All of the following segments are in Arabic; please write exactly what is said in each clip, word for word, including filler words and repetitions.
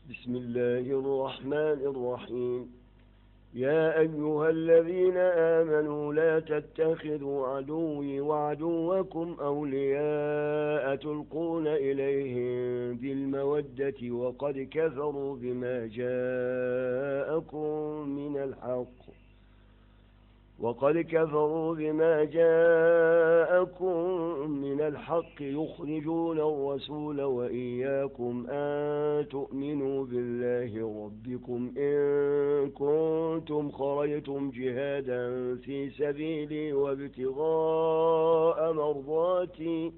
بسم الله الرحمن الرحيم. يا أيها الذين آمنوا لا تتخذوا عدوي وعدوكم أولياء تلقون إليهم بالمودة وقد كفروا بما جاءكم من الحق وقد كفروا بما جاءكم من الحق يخرجون الرسول وإياكم أن تؤمنوا بالله ربكم إن كنتم خرجتم جهادا في سبيلي وابتغاء مرضاتي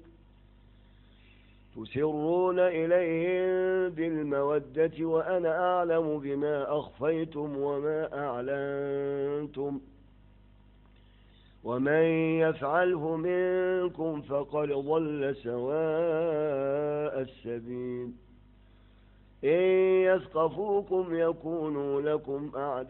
تسرون إليهم بالمودة وأنا أعلم بما أخفيتم وما أعلنتم ومن يفعله منكم فقد ضل سواء السبيل. إن يثقفوكم يكونوا لكم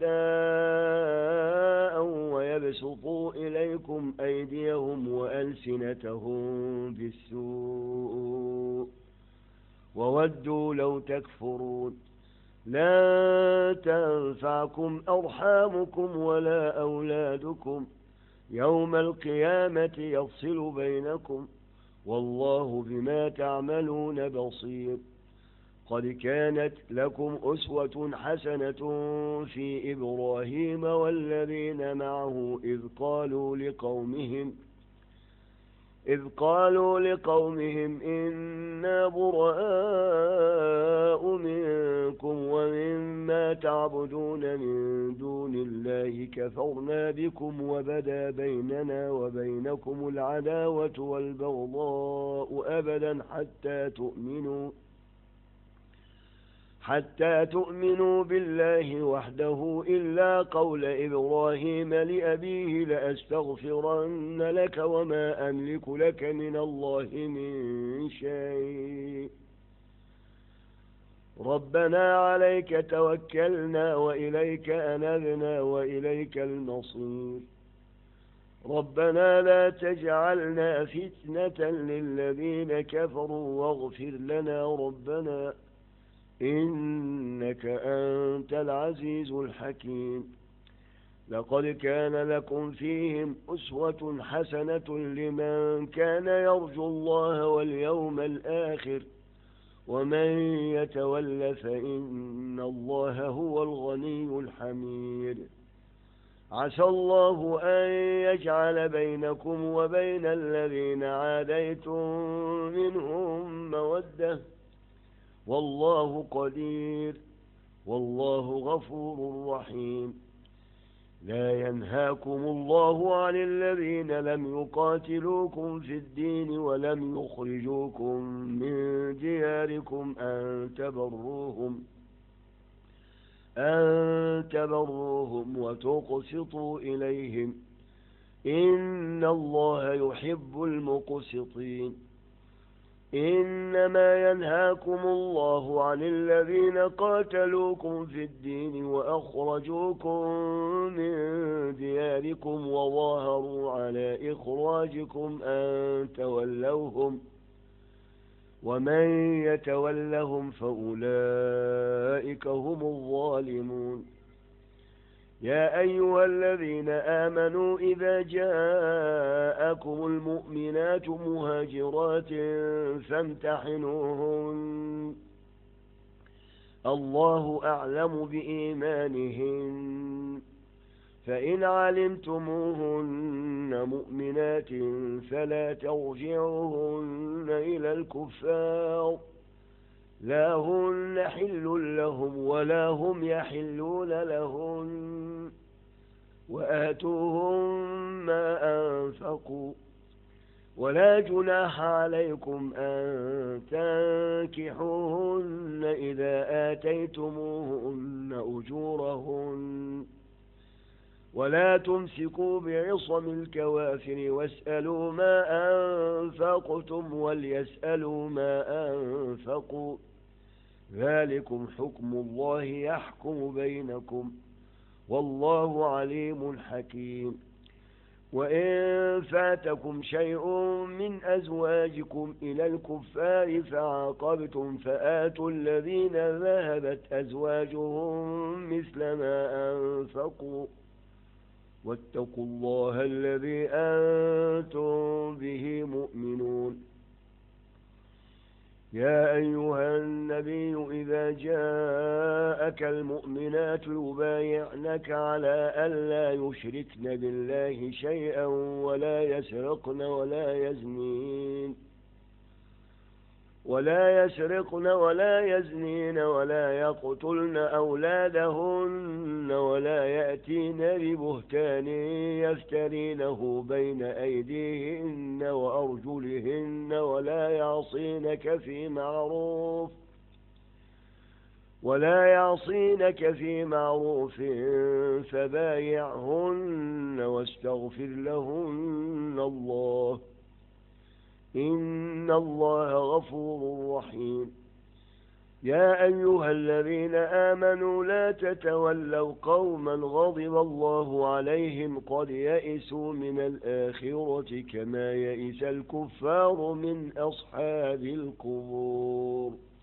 أعداء ويبسطوا إليكم أيديهم وألسنتهم بالسوء وودوا لو تكفرون. لا تنفعكم أرحامكم ولا أولادكم يوم القيامة يفصل بينكم والله بما تعملون بصير. قد كانت لكم أسوة حسنة في إبراهيم والذين معه إذ قالوا لقومهم إذ قالوا لقومهم إنا براء منكم ومما تعبدون من دون الله كفرنا بكم وبدا بيننا وبينكم العداوة والبغضاء أبدا حتى تؤمنوا حتى تؤمنوا بالله وحده إلا قول إبراهيم لأبيه لأستغفرن لك وما أملك لك من الله من شيء ربنا عليك توكلنا وإليك أنبنا وإليك المصير. ربنا لا تجعلنا فتنة للذين كفروا واغفر لنا ربنا إنك أنت العزيز الحكيم. لقد كان لكم فيهم أسوة حسنة لمن كان يرجو الله واليوم الآخر ومن يتول فإن الله هو الغني الحميد. عسى الله أن يجعل بينكم وبين الذين عاديتم منهم مودة والله قدير والله غفور رحيم. لا ينهاكم الله عن الذين لم يقاتلوكم في الدين ولم يخرجوكم من دياركم أن تبروهم أن تبروهم وتقسطوا إليهم إن الله يحب المقسطين. إنما ينهاكم الله عن الذين قاتلوكم في الدين وأخرجوكم من دياركم وظاهروا على إخراجكم أن تولوهم ومن يتولهم فأولئك هم الظالمون. يا أيها الذين آمنوا إذا جاءكم المؤمنات مهاجرات فامتحنوهن الله أعلم بإيمانهن فإن علمتموهن مؤمنات فلا ترجعوهن إلى الكفار لا هن حل لهم ولا هم يحلون لهن وآتوهم ما أنفقوا ولا جناح عليكم أن تنكحوهن إذا آتيتموهن أجورهن ولا تمسكوا بعصم الكوافر واسألوا ما أنفقتم وليسألوا ما أنفقوا ذلكم حكم الله يحكم بينكم والله عليم حكيم. وإن فاتكم شيء من أزواجكم إلى الكفار فعاقبتم فآتوا الذين ذهبت أزواجهم مثل ما أنفقوا واتقوا الله الذي أنتم به مؤمنون. يا أيها النبي إذا جاءك المؤمنات يبايعنك على ألا يشركن بالله شيئا ولا يسرقن ولا يزنين ولا يسرقن ولا يزنين ولا يقتلن أولادهن ولا يأتين ببهتان يفترينه بين أيديهن وأرجلهن ولا يعصينك في معروف ولا يعصينك في معروف فبايعهن واستغفر لهن الله إن الله غفور رحيم. يا أيها الذين آمنوا لا تتولوا قوما غضب الله عليهم قد يئسوا من الآخرة كما يئس الكفار من أصحاب القبور.